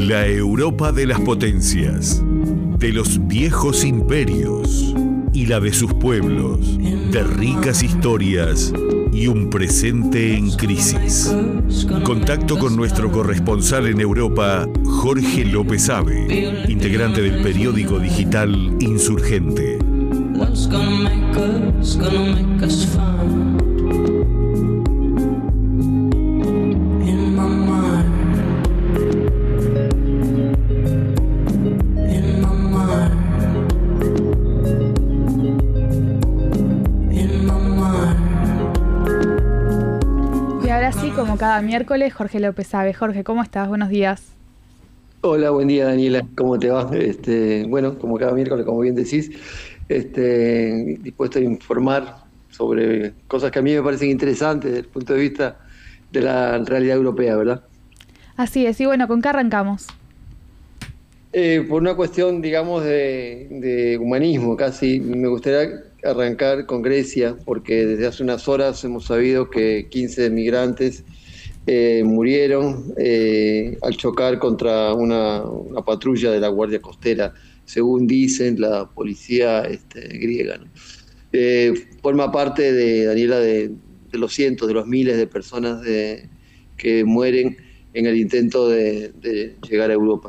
La Europa de las potencias, de los viejos imperios y la de sus pueblos, de ricas historias y un presente en crisis. Contacto con nuestro corresponsal en Europa, Jorge López Abe, integrante del periódico digital Insurgente. Como cada miércoles, Jorge López Abe. Jorge, ¿cómo estás? Buenos días. Hola, buen día, Daniela. ¿Cómo te va? Bueno, como cada miércoles, como bien decís, dispuesto a informar sobre cosas que a mí me parecen interesantes desde el punto de vista de la realidad europea, ¿verdad? Así es. Y bueno, ¿con qué arrancamos? Por una cuestión, digamos, de humanismo, casi me gustaría arrancar con Grecia, porque desde hace unas horas hemos sabido que 15 migrantes murieron al chocar contra una patrulla de la Guardia Costera, según dicen la policía griega, ¿no? Forma parte Daniela, de los cientos, de los miles de personas que mueren en el intento de llegar a Europa.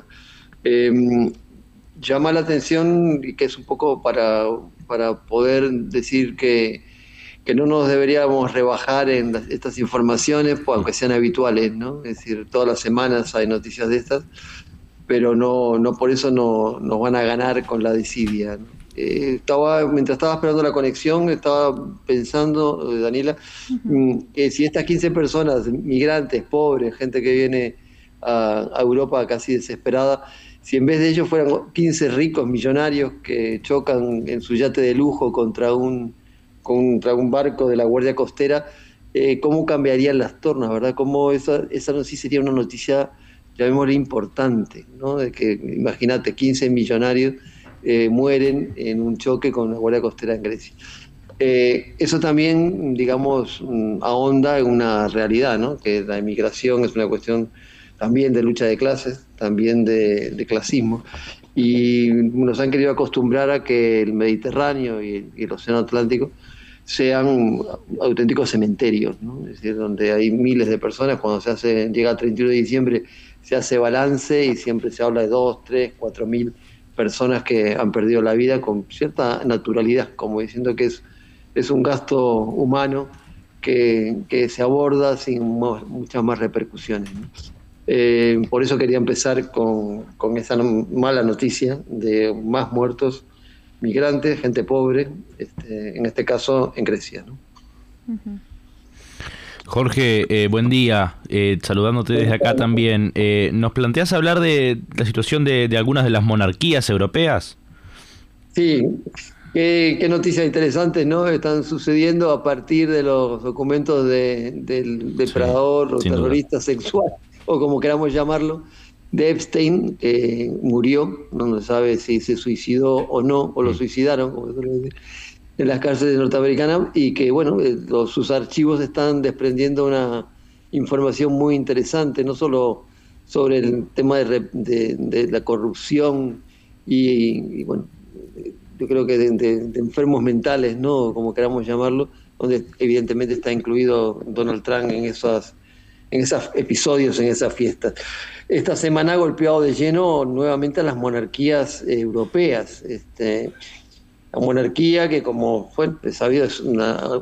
Llama la atención, y que es un poco para poder decir que no nos deberíamos rebajar en estas informaciones, pues, aunque sean habituales, ¿no? Es decir, todas las semanas hay noticias de estas, pero no por eso nos van a ganar con la desidia, ¿no? Mientras estaba esperando la conexión, estaba pensando, Daniela, que si estas 15 personas, migrantes, pobres, gente que viene a Europa casi desesperada, si en vez de ellos fueran 15 ricos millonarios que chocan en su yate de lujo contra un barco de la Guardia Costera, ¿cómo cambiarían las tornas, verdad? Cómo esa no sí sería una noticia, llamémosle, importante, ¿no? De que, imagínate, 15 millonarios mueren en un choque con la Guardia Costera en Grecia. Eso también, digamos, ahonda en una realidad, ¿no? Que la inmigración es una cuestión también de lucha de clases, también de clasismo, y nos han querido acostumbrar a que el Mediterráneo y el Océano Atlántico sean auténticos cementerios, ¿no? Es decir, donde hay miles de personas. Cuando llega el 31 de diciembre, se hace balance y siempre se habla de 2, 3, 4 mil personas que han perdido la vida con cierta naturalidad, como diciendo que es un gasto humano que se aborda sin muchas más repercusiones, ¿no? Por eso quería empezar con esa mala noticia de más muertos migrantes, gente pobre, en este caso en Grecia, ¿no? Uh-huh. Jorge, buen día, saludándote desde acá también. ¿Nos planteás hablar de la situación de algunas de las monarquías europeas? Sí, qué noticias interesantes, ¿no? Están sucediendo a partir de los documentos del depredador o terrorista sexual, o como queramos llamarlo, de Epstein, que murió, no se sabe si se suicidó o no, o lo suicidaron, como se suele decir, en las cárceles norteamericanas, y que, bueno, sus archivos están desprendiendo una información muy interesante, no solo sobre el tema de la corrupción y bueno, yo creo que de enfermos mentales, ¿no? Como queramos llamarlo, donde evidentemente está incluido Donald Trump en esos episodios, en esas fiestas. Esta semana ha golpeado de lleno nuevamente a las monarquías europeas. La monarquía que, como fue sabido, es un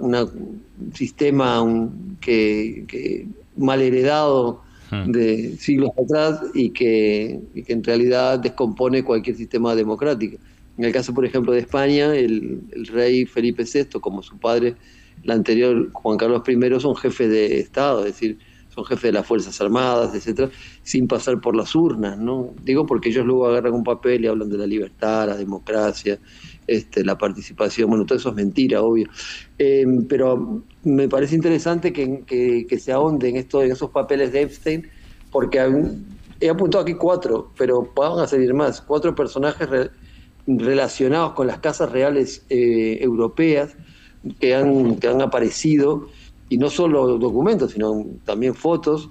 sistema que mal heredado de siglos atrás y que en realidad descompone cualquier sistema democrático. En el caso, por ejemplo, de España, el rey Felipe VI, como su padre, el anterior Juan Carlos I, son jefes de Estado, es decir, son jefes de las Fuerzas Armadas, etcétera, sin pasar por las urnas, ¿no? Digo porque ellos luego agarran un papel y hablan de la libertad, la democracia, la participación. Bueno, todo eso es mentira, obvio. Pero me parece interesante que se ahonde en esos papeles de Epstein, porque he apuntado aquí 4, pero van a salir más. 4 personajes relacionados con las casas reales europeas que han aparecido, y no solo documentos, sino también fotos,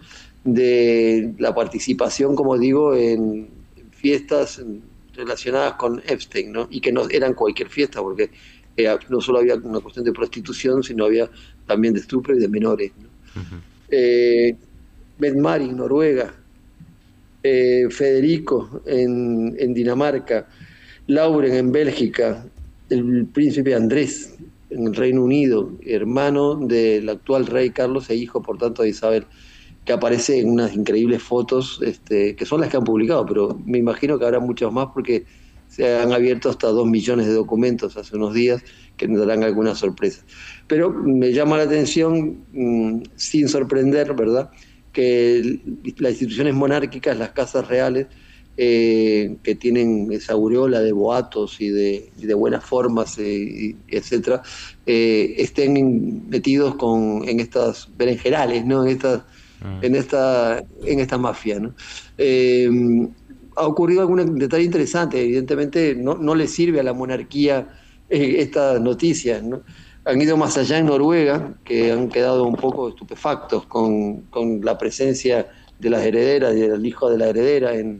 de la participación, como digo, en fiestas relacionadas con Epstein, ¿no? Y que no eran cualquier fiesta, porque no solo había una cuestión de prostitución, sino había también de estupro y de menores, ¿no? Mette-Marit en Noruega, Federico en Dinamarca, Lauren en Bélgica, el príncipe Andrés en el Reino Unido, hermano del actual rey Carlos e hijo, por tanto, de Isabel, que aparece en unas increíbles fotos, que son las que han publicado, pero me imagino que habrá muchas más porque se han abierto hasta 2 millones de documentos hace unos días que nos darán alguna sorpresa. Pero me llama la atención, sin sorprender, ¿verdad?, que las instituciones monárquicas, las casas reales, que tienen esa aureola de boatos y de buenas formas, etcétera, estén metidos en estas berenjenales, ¿no? en esta mafia, ¿no? Ha ocurrido algún detalle interesante. Evidentemente no le sirve a la monarquía estas noticias, ¿no? Han ido más allá en Noruega, que han quedado un poco estupefactos con la presencia de las herederas y del hijo de la heredera en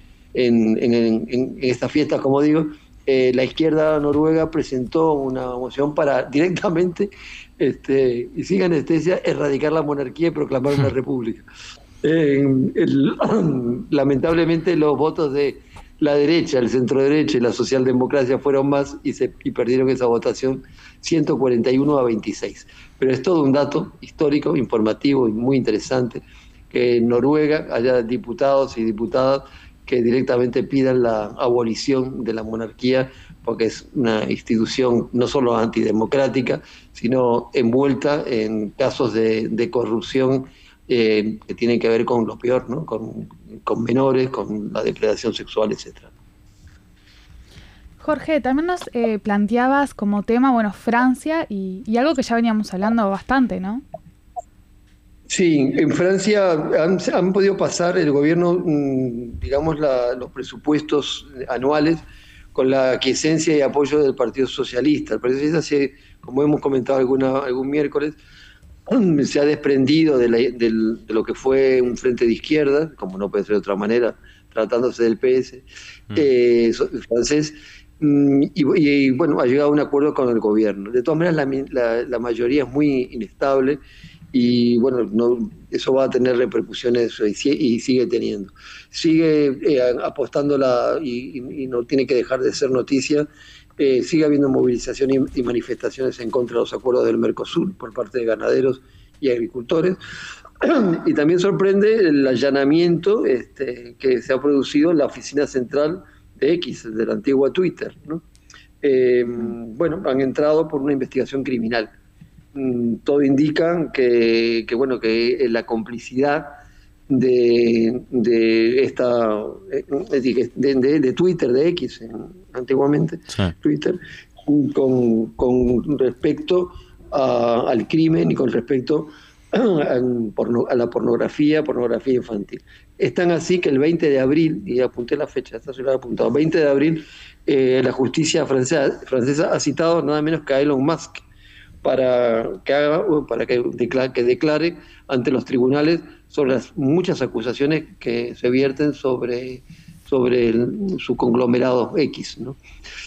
estas fiestas, como digo. La izquierda noruega presentó una moción para directamente, y sin anestesia, erradicar la monarquía y proclamar una república. Lamentablemente los votos de la derecha, el centro derecha y la socialdemocracia fueron más y perdieron esa votación 141-26. Pero es todo un dato histórico, informativo y muy interesante que en Noruega haya diputados y diputadas que directamente pidan la abolición de la monarquía, porque es una institución no solo antidemocrática, sino envuelta en casos de corrupción que tienen que ver con lo peor, ¿no? Con menores, con la depredación sexual, etcétera. Jorge, también nos planteabas como tema, bueno, Francia y algo que ya veníamos hablando bastante, ¿no? Sí, en Francia han podido pasar el gobierno, digamos, los presupuestos anuales con la aquiescencia y apoyo del Partido Socialista. El Partido Socialista, como hemos comentado algún miércoles, se ha desprendido de lo que fue un frente de izquierda, como no puede ser de otra manera, tratándose del PS francés, y bueno, ha llegado a un acuerdo con el gobierno. De todas maneras, la mayoría es muy inestable y bueno, eso va a tener repercusiones y sigue teniendo. Sigue apostando y no tiene que dejar de ser noticia. Sigue habiendo movilización y manifestaciones en contra de los acuerdos del Mercosur por parte de ganaderos y agricultores. Y también sorprende el allanamiento que se ha producido en la oficina central de X, de la antigua Twitter, ¿no? Bueno, han entrado por una investigación criminal. Todo indica que la complicidad de Twitter, de X antiguamente, sí. Twitter, con respecto al crimen y con respecto a la pornografía infantil. Es tan así que el 20 de abril, y apunté la fecha, esta se lo he apuntado, 20 de abril, la justicia francesa ha citado nada menos que a Elon Musk para que declare ante los tribunales sobre las muchas acusaciones que se vierten sobre su conglomerado X, ¿no?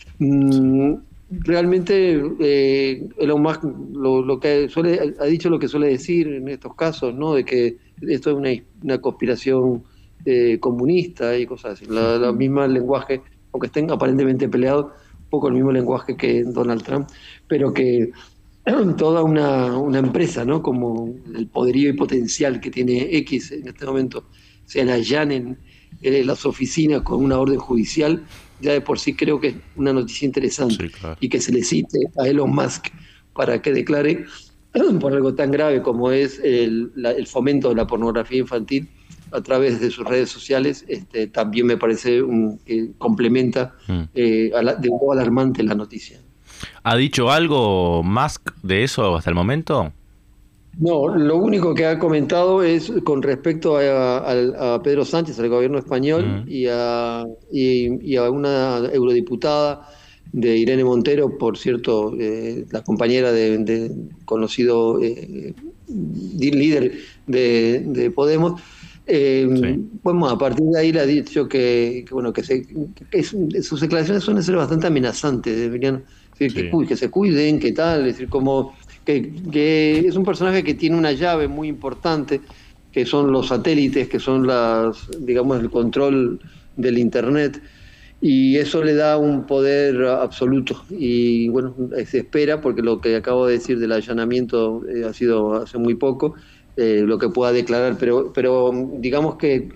Realmente Elon Musk ha dicho lo que suele decir en estos casos, ¿no? De que esto es una conspiración comunista y cosas así. La misma lenguaje, aunque estén aparentemente peleados, un poco el mismo lenguaje que Donald Trump, pero que toda una empresa, ¿no? Como el poderío y potencial que tiene X en este momento, se le allanen las oficinas con una orden judicial, ya de por sí creo que es una noticia interesante. Sí, claro. Y que se le cite a Elon Musk para que declare por algo tan grave como es el fomento de la pornografía infantil a través de sus redes sociales, también me parece que complementa de un modo alarmante la noticia. ¿Ha dicho algo Musk de eso hasta el momento? No, lo único que ha comentado es con respecto a Pedro Sánchez, al gobierno español, y a una eurodiputada de Irene Montero, por cierto, la compañera de conocido líder de Podemos, Bueno, a partir de ahí le ha dicho bueno, sus declaraciones suelen ser bastante amenazantes, deberían decir que se cuiden, que tal, es decir, como que es un personaje que tiene una llave muy importante, que son los satélites, que son digamos, el control del Internet, y eso le da un poder absoluto. Y bueno, se espera, porque lo que acabo de decir del allanamiento ha sido hace muy poco, lo que pueda declarar, pero digamos que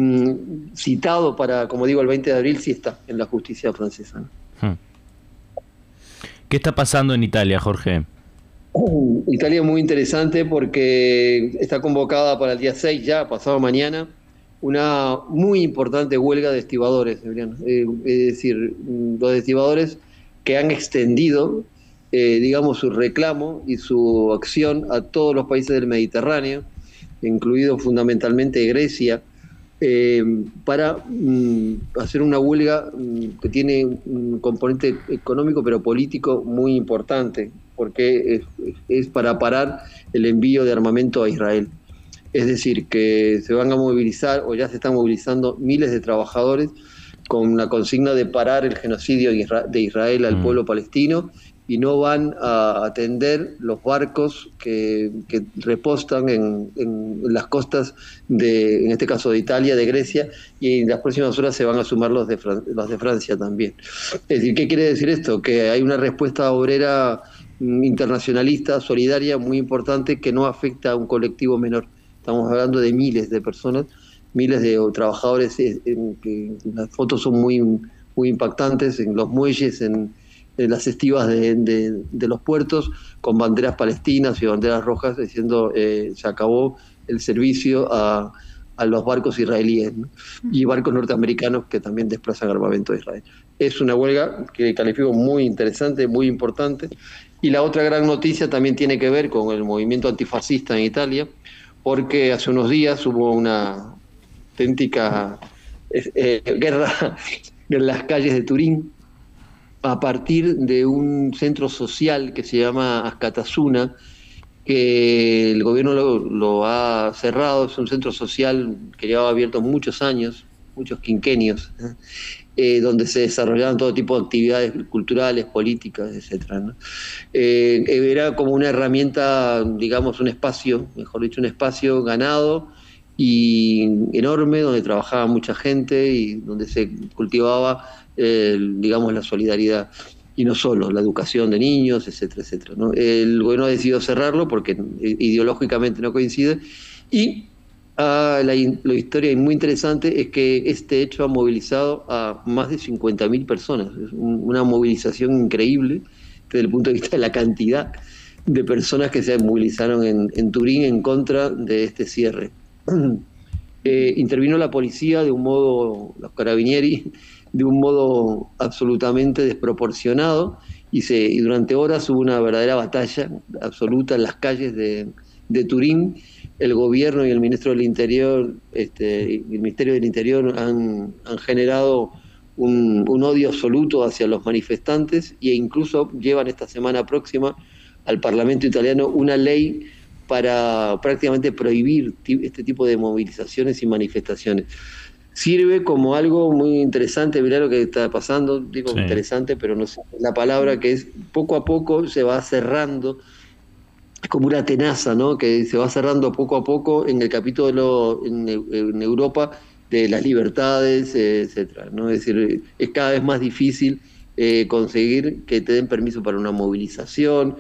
citado para, como digo, el 20 de abril sí está en la justicia francesa, ¿no? ¿Qué está pasando en Italia, Jorge? Italia es muy interesante porque está convocada para el día 6, ya pasado mañana, una muy importante huelga de estibadores, es decir, los estibadores que han extendido, digamos, su reclamo y su acción a todos los países del Mediterráneo, incluido fundamentalmente Grecia, para hacer una huelga que tiene un componente económico pero político muy importante, porque es para parar el envío de armamento a Israel. Es decir, que se van a movilizar, o ya se están movilizando, miles de trabajadores con la consigna de parar el genocidio de Israel al pueblo palestino, y no van a atender los barcos que repostan en las costas en este caso de Italia, de Grecia, y en las próximas horas se van a sumar los de Francia también. Es decir, ¿qué quiere decir esto? Que hay una respuesta obrera internacionalista, solidaria, muy importante, que no afecta a un colectivo menor. Estamos hablando de miles de personas, miles de trabajadores, que las fotos son muy, muy impactantes, en los muelles, en las estivas de los puertos, con banderas palestinas y banderas rojas, diciendo se acabó el servicio a los barcos israelíes, ¿no? Y barcos norteamericanos que también desplazan armamento de Israel. Es una huelga que califico muy interesante, muy importante. Y la otra gran noticia también tiene que ver con el movimiento antifascista en Italia, porque hace unos días hubo una auténtica guerra en las calles de Turín, a partir de un centro social que se llama Askatasuna, que el gobierno lo ha cerrado. Es un centro social que llevaba abierto muchos años, muchos quinquenios, donde se desarrollaban todo tipo de actividades culturales, políticas, etcétera, ¿no? Era como una herramienta, digamos, un espacio, mejor dicho, un espacio ganado y enorme, donde trabajaba mucha gente y donde se cultivaba, digamos, la solidaridad, y no solo, la educación de niños, etcétera, etcétera, ¿no? El gobierno ha decidido cerrarlo porque ideológicamente no coincide, y la historia muy interesante es que este hecho ha movilizado a más de 50.000 personas. Es una movilización increíble desde el punto de vista de la cantidad de personas que se movilizaron en Turín en contra de este cierre. Intervino la policía de un modo, los carabinieri, de un modo absolutamente desproporcionado, y durante horas hubo una verdadera batalla absoluta en las calles de Turín. El gobierno y el ministro del Interior, el Ministerio del Interior han generado un odio absoluto hacia los manifestantes, e incluso llevan esta semana próxima al Parlamento italiano una ley para prácticamente prohibir este tipo de movilizaciones y manifestaciones. Sirve como algo muy interesante. Mirá lo que está pasando, digo interesante, pero no sé la palabra, que es poco a poco se va cerrando, es como una tenaza, ¿no? Que se va cerrando poco a poco en el capítulo en Europa de las libertades, etcétera, ¿no? Es decir, es cada vez más difícil conseguir que te den permiso para una movilización.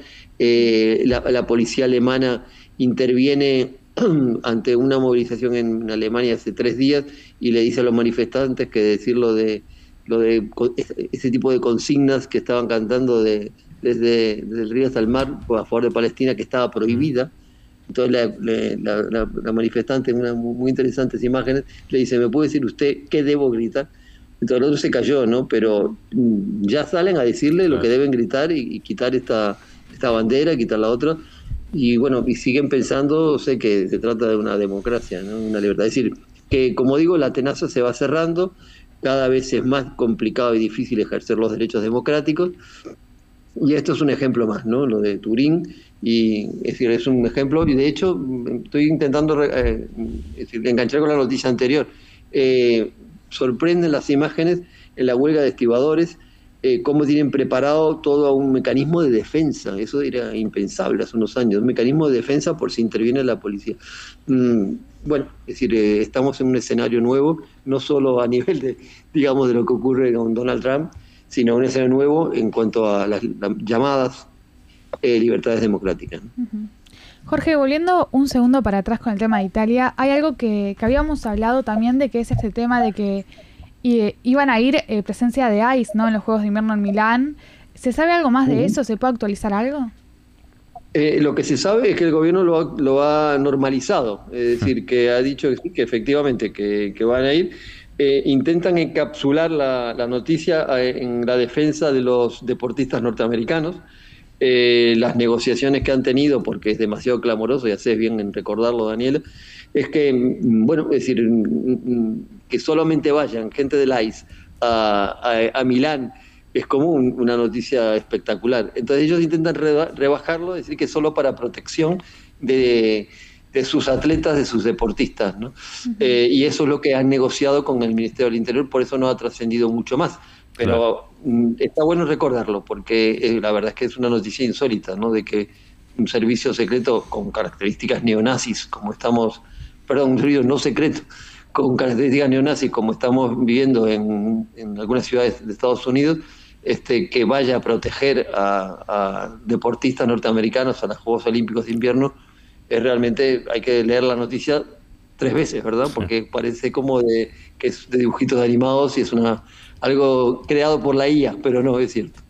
La policía alemana interviene ante una movilización en Alemania hace 3 días y le dice a los manifestantes que decir lo de ese tipo de consignas que estaban cantando desde el río hasta el mar a favor de Palestina, que estaba prohibida. Entonces la manifestante, en unas muy interesantes imágenes, le dice: ¿me puede decir usted qué debo gritar? Entonces el otro se cayó, ¿no? Pero ya salen a decirle lo que deben gritar y quitar esta bandera, quitar la otra. Y bueno, y siguen pensando, sé que se trata de una democracia, ¿no? Una libertad. Es decir, que como digo, la tenaza se va cerrando, cada vez es más complicado y difícil ejercer los derechos democráticos, y esto es un ejemplo más, ¿no? Lo de Turín, Y es decir, es un ejemplo, y de hecho estoy intentando es decir, enganchar con la noticia anterior. Sorprenden las imágenes en la huelga de estibadores, cómo tienen preparado todo un mecanismo de defensa. Eso era impensable hace unos años, un mecanismo de defensa por si interviene la policía. Bueno, es decir, estamos en un escenario nuevo, no solo a nivel de, digamos, de lo que ocurre con Donald Trump, sino un escenario nuevo en cuanto a las llamadas libertades democráticas. Uh-huh. Jorge, volviendo un segundo para atrás con el tema de Italia, hay algo que habíamos hablado también de que es este tema de que iban a ir presencia de ICE, ¿no?, en los Juegos de Invierno en Milán. ¿Se sabe algo más de eso? ¿Se puede actualizar algo? Lo que se sabe es que el gobierno lo ha normalizado, es decir, que ha dicho que efectivamente que van a ir. Intentan encapsular la noticia en la defensa de los deportistas norteamericanos. Las negociaciones que han tenido, porque es demasiado clamoroso, y haces bien en recordarlo, Daniela, es que, bueno, es decir, que solamente vayan gente del ICE a Milán es como una noticia espectacular. Entonces ellos intentan rebajarlo, decir que solo para protección de sus atletas, de sus deportistas, ¿no? Uh-huh. Y eso es lo que han negociado con el Ministerio del Interior, por eso no ha trascendido mucho más. Pero está bueno recordarlo, porque la verdad es que es una noticia insólita, ¿no?, de que un servicio secreto con características neonazis, como estamos, perdón, un servicio no secreto, con características neonazis, como estamos viviendo en algunas ciudades de Estados Unidos, que vaya a proteger a deportistas norteamericanos a los Juegos Olímpicos de Invierno, realmente hay que leer la noticia 3 veces, ¿verdad? Porque parece como que es de dibujitos animados y es algo creado por la IA, pero no, es cierto.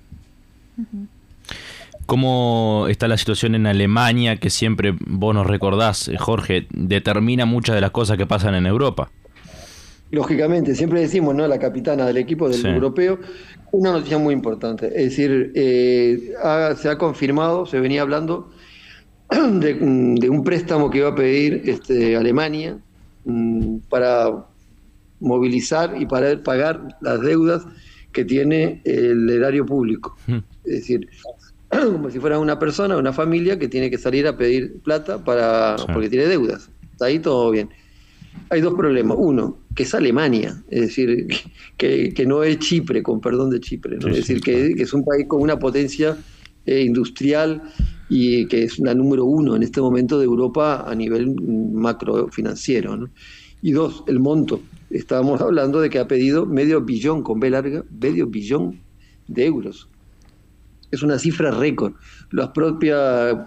¿Cómo está la situación en Alemania, que siempre vos nos recordás, Jorge, determina muchas de las cosas que pasan en Europa? Lógicamente, siempre decimos, ¿no?, la capitana del equipo del europeo, una noticia muy importante. Es decir, se ha confirmado, se venía hablando de un préstamo que iba a pedir Alemania para movilizar y para pagar las deudas que tiene el erario público. Es decir, como si fuera una persona, una familia que tiene que salir a pedir plata porque tiene deudas. Está ahí todo bien. Hay 2 problemas. Uno, que es Alemania, es decir, que no es Chipre, con perdón de Chipre, ¿no? Es decir, que es un país con una potencia industrial y que es la número 1 en este momento de Europa a nivel macrofinanciero, ¿no? Y 2, el monto. Estábamos hablando de que ha pedido $500 billón, con B larga, $500 billón de euros. Es una cifra récord. La propia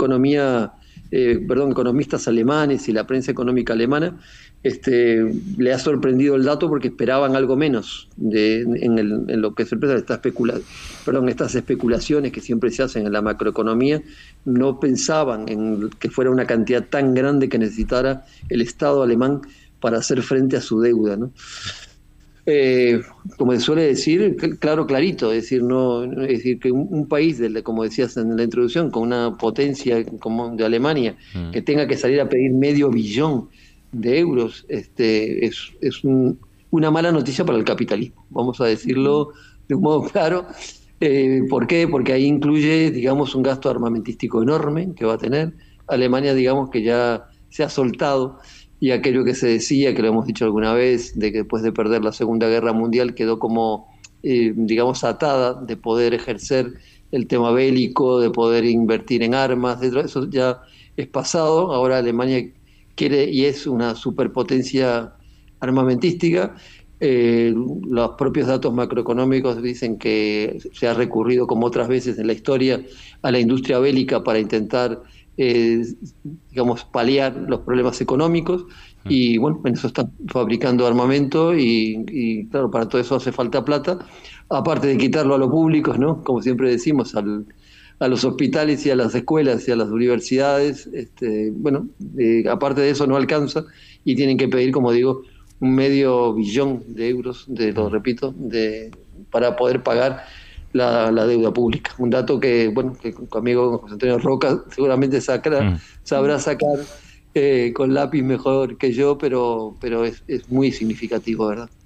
economistas alemanes y la prensa económica alemana le ha sorprendido el dato, porque esperaban algo menos en lo que se expresa estas especulaciones que siempre se hacen en la macroeconomía. No pensaban en que fuera una cantidad tan grande que necesitara el Estado alemán para hacer frente a su deuda, ¿no? Como se suele decir, clarito, es decir, que un país, como decías en la introducción, con una potencia como de Alemania, que tenga que salir a pedir $500 billón de euros, es una mala noticia para el capitalismo, vamos a decirlo de un modo claro. ¿Por qué? Porque ahí incluye, digamos, un gasto armamentístico enorme que va a tener. Alemania, digamos, que ya se ha soltado, y aquello que se decía, que lo hemos dicho alguna vez, de que después de perder la Segunda Guerra Mundial quedó como, digamos, atada de poder ejercer el tema bélico, de poder invertir en armas, eso ya es pasado. Ahora Alemania quiere y es una superpotencia armamentística. Los propios datos macroeconómicos dicen que se ha recurrido, como otras veces en la historia, a la industria bélica para intentar digamos, paliar los problemas económicos, y bueno, en eso están fabricando armamento y claro, para todo eso hace falta plata, aparte de quitarlo a los públicos, ¿no?, como siempre decimos, a los hospitales y a las escuelas y a las universidades. Bueno, aparte de eso no alcanza, y tienen que pedir, como digo, $500 billón de euros, lo repito, para poder pagar la deuda pública. Un dato que, bueno, que mi amigo José Antonio Roca seguramente sabrá sacar con lápiz mejor que yo, pero es muy significativo, ¿verdad?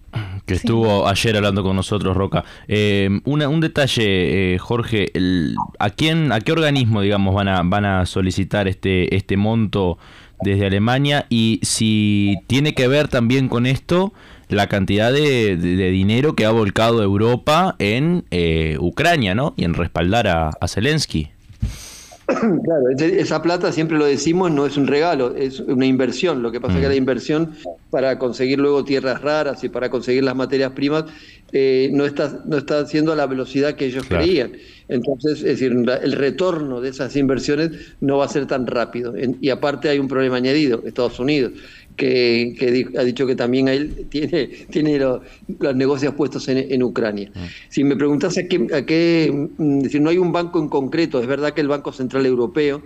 Que estuvo ayer hablando con nosotros, Roca. Un detalle, Jorge, ¿a qué organismo, digamos, van a solicitar este monto desde Alemania? Y si tiene que ver también con esto la cantidad de dinero que ha volcado Europa en Ucrania, ¿no? Y en respaldar a Zelensky. Claro, esa plata, siempre lo decimos, no es un regalo, es una inversión. Lo que pasa es que la inversión para conseguir luego tierras raras y para conseguir las materias primas no está haciendo a la velocidad que ellos creían. Entonces, es decir, el retorno de esas inversiones no va a ser tan rápido. Y aparte hay un problema añadido, Estados Unidos, que ha dicho que también él tiene los negocios puestos en Ucrania. Si me preguntas a qué decir, no hay un banco en concreto. Es verdad que el Banco Central Europeo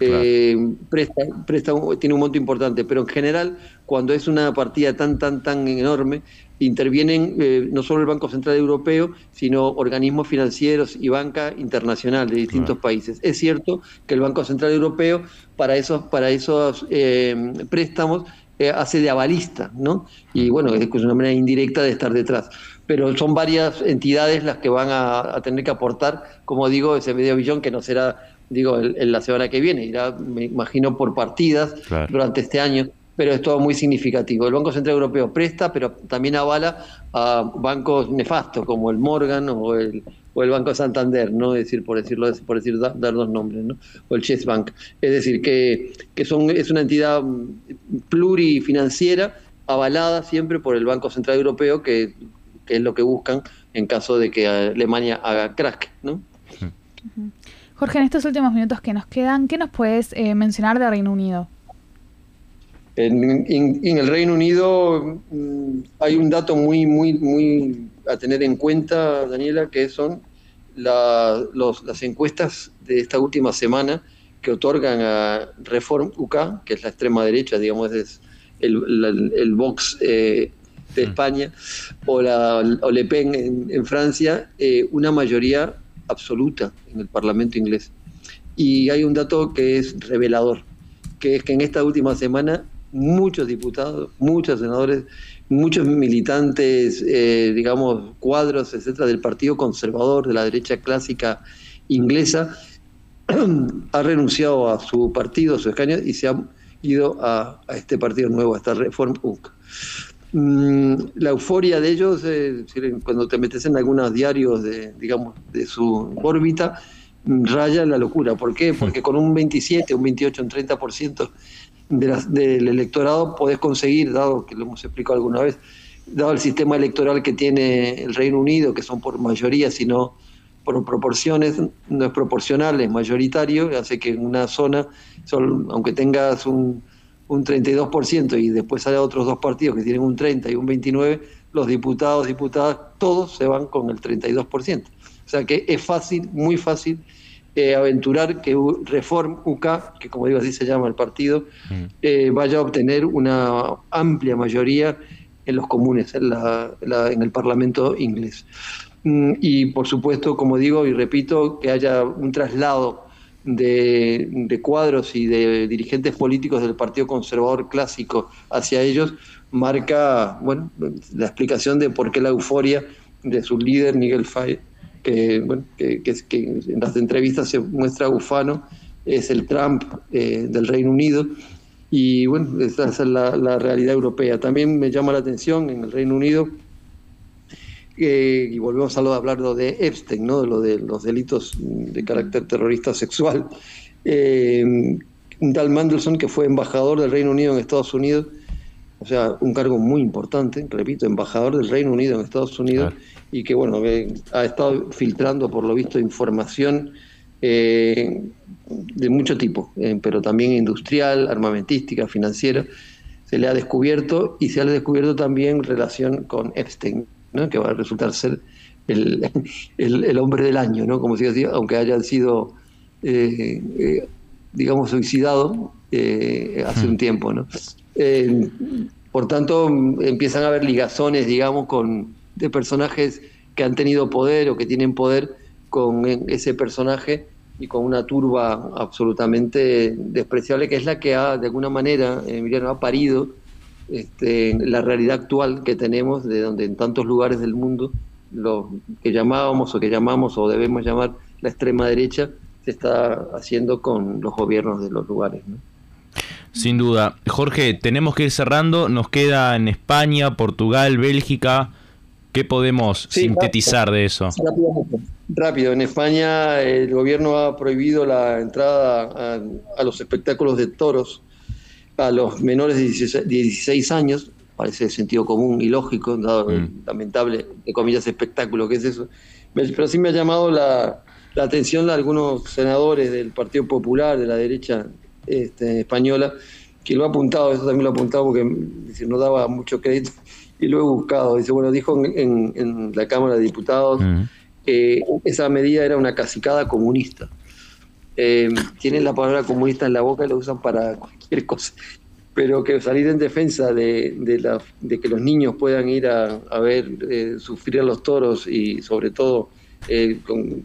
tiene un monto importante, pero en general, cuando es una partida tan enorme, intervienen no solo el Banco Central Europeo, sino organismos financieros y banca internacional de distintos países. Es cierto que el Banco Central Europeo para esos préstamos hace de avalista, ¿no? Y bueno, es una manera indirecta de estar detrás. Pero son varias entidades las que van a tener que aportar, como digo, ese medio billón, que no será, digo, en la semana que viene, irá, me imagino, por partidas durante este año, pero es todo muy significativo. El Banco Central Europeo presta, pero también avala a bancos nefastos como el Morgan o el Banco Santander, ¿no? Es decir, por dar dos nombres, ¿no? O el Chase Bank. Es decir, que es una entidad plurifinanciera avalada siempre por el Banco Central Europeo, que es lo que buscan en caso de que Alemania haga crack, ¿no? Jorge, en estos últimos minutos que nos quedan, ¿qué nos puedes mencionar de Reino Unido? En el Reino Unido hay un dato muy a tener en cuenta, Daniela, que son las encuestas de esta última semana que otorgan a Reform UK, que es la extrema derecha, digamos, es el Vox de España, o Le Pen en Francia, una mayoría absoluta en el Parlamento inglés. Y hay un dato que es revelador, que es que en esta última semana muchos diputados, muchos senadores, muchos militantes, digamos, cuadros, etcétera, del Partido Conservador, de la derecha clásica inglesa, ha renunciado a su partido, a su escaño, y se han ido a este partido nuevo, a esta Reform UK. La euforia de ellos, cuando te metes en algunos diarios de su órbita, raya la locura. ¿Por qué? Porque con un 27, un 28, un 30% del electorado podés conseguir, dado que lo hemos explicado alguna vez, dado el sistema electoral que tiene el Reino Unido, que son por mayoría, sino por proporciones, no es proporcional, es mayoritario, hace que en una zona, aunque tengas un 32% y después haya otros dos partidos que tienen un 30 y un 29, los diputados, diputadas, todos se van con el 32%. O sea que es fácil, muy fácil, aventurar que Reform UK, que como digo así se llama el partido, vaya a obtener una amplia mayoría en los comunes, en el Parlamento inglés. Y por supuesto, como digo y repito, que haya un traslado de cuadros y de dirigentes políticos del Partido Conservador clásico hacia ellos, marca, bueno, la explicación de por qué la euforia de su líder, Nigel Farage, que en las entrevistas se muestra ufano, es el Trump del Reino Unido. Y bueno, esa es la realidad europea. También me llama la atención en el Reino Unido, y volvemos a hablar de Epstein, ¿no? De los delitos de carácter terrorista sexual. Un tal Mandelson, que fue embajador del Reino Unido en Estados Unidos, o sea, un cargo muy importante, repito, embajador del Reino Unido en Estados Unidos, y que bueno, ha estado filtrando, por lo visto, información de mucho tipo, pero también industrial, armamentística, financiera. Se le ha descubierto, y se le ha descubierto también relación con Epstein, ¿no? Que va a resultar ser el hombre del año, ¿no? Como se decía, aunque haya sido digamos suicidado hace un tiempo, ¿no? Por tanto, empiezan a haber ligazones, digamos, de personajes que han tenido poder o que tienen poder con ese personaje, y con una turba absolutamente despreciable, que es la que de alguna manera, Emiliano, ha parido la realidad actual que tenemos, de donde en tantos lugares del mundo lo que llamábamos o que llamamos o debemos llamar la extrema derecha se está haciendo con los gobiernos de los lugares, ¿no? Sin duda. Jorge, tenemos que ir cerrando. Nos queda en España, Portugal, Bélgica. ¿Qué podemos sintetizar de eso? Rápido. En España el gobierno ha prohibido la entrada a los espectáculos de toros a los menores de 16 años. Parece de sentido común y lógico, dado el lamentable, de comillas, espectáculo que es eso. Pero sí me ha llamado la atención de algunos senadores del Partido Popular, de la derecha española, que lo ha apuntado, eso también lo ha apuntado porque no daba mucho crédito, y lo he buscado. Dice, bueno, dijo en la Cámara de Diputados que esa medida era una cacicada comunista. Tienen la palabra comunista en la boca y la usan para cualquier cosa. Pero que salir en defensa de que los niños puedan ir a ver sufrir a los toros, y sobre todo con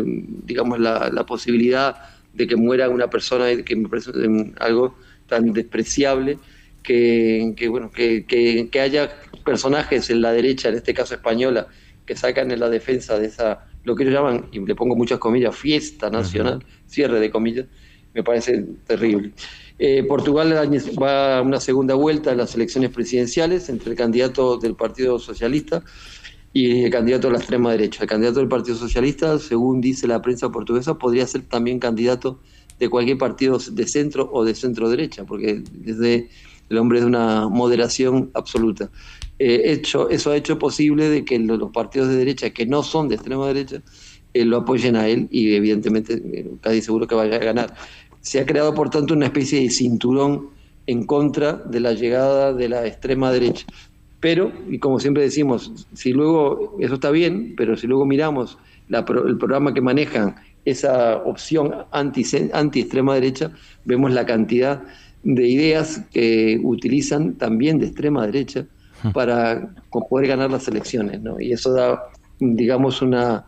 la posibilidad de que muera una persona, que me parece algo tan despreciable, que haya personajes en la derecha, en este caso española, que sacan en la defensa de esa, lo que ellos llaman, y le pongo muchas comillas, fiesta nacional, cierre de comillas, me parece terrible. Portugal va a una segunda vuelta en las elecciones presidenciales entre el candidato del Partido Socialista y el candidato de la extrema derecha. El candidato del Partido Socialista, según dice la prensa portuguesa, podría ser también candidato de cualquier partido de centro o de centro derecha, porque desde el hombre de una moderación absoluta. Eso ha hecho posible de que los partidos de derecha que no son de extrema derecha lo apoyen a él, y evidentemente casi seguro que vaya a ganar. Se ha creado, por tanto, una especie de cinturón en contra de la llegada de la extrema derecha. Pero, y como siempre decimos, si luego, eso está bien, pero si luego miramos el programa que manejan, esa opción anti-extrema derecha, vemos la cantidad de ideas que utilizan también de extrema derecha para poder ganar las elecciones, ¿no? Y eso da, digamos, una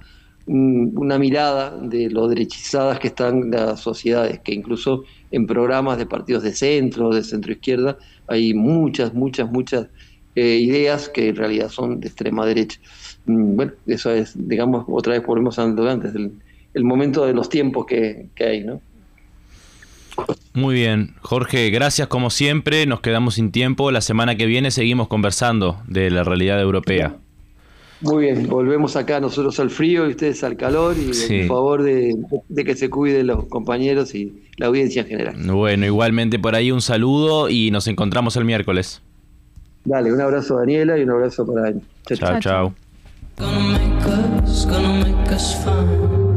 mirada de lo derechizadas que están las sociedades, que incluso en programas de partidos de centro izquierda, hay muchas ideas que en realidad son de extrema derecha. Bueno, eso es, digamos, otra vez volvemos a lo de antes, el momento de los tiempos que hay, ¿no? Muy bien, Jorge, gracias como siempre. Nos quedamos sin tiempo. La semana que viene seguimos conversando de la realidad europea. Muy bien, volvemos acá nosotros al frío y ustedes al calor, y en favor de que se cuiden los compañeros y la audiencia en general. Bueno, igualmente por ahí un saludo y nos encontramos el miércoles. Dale, un abrazo a Daniela y un abrazo para Dani. Chao, chao. Gonna make us fine.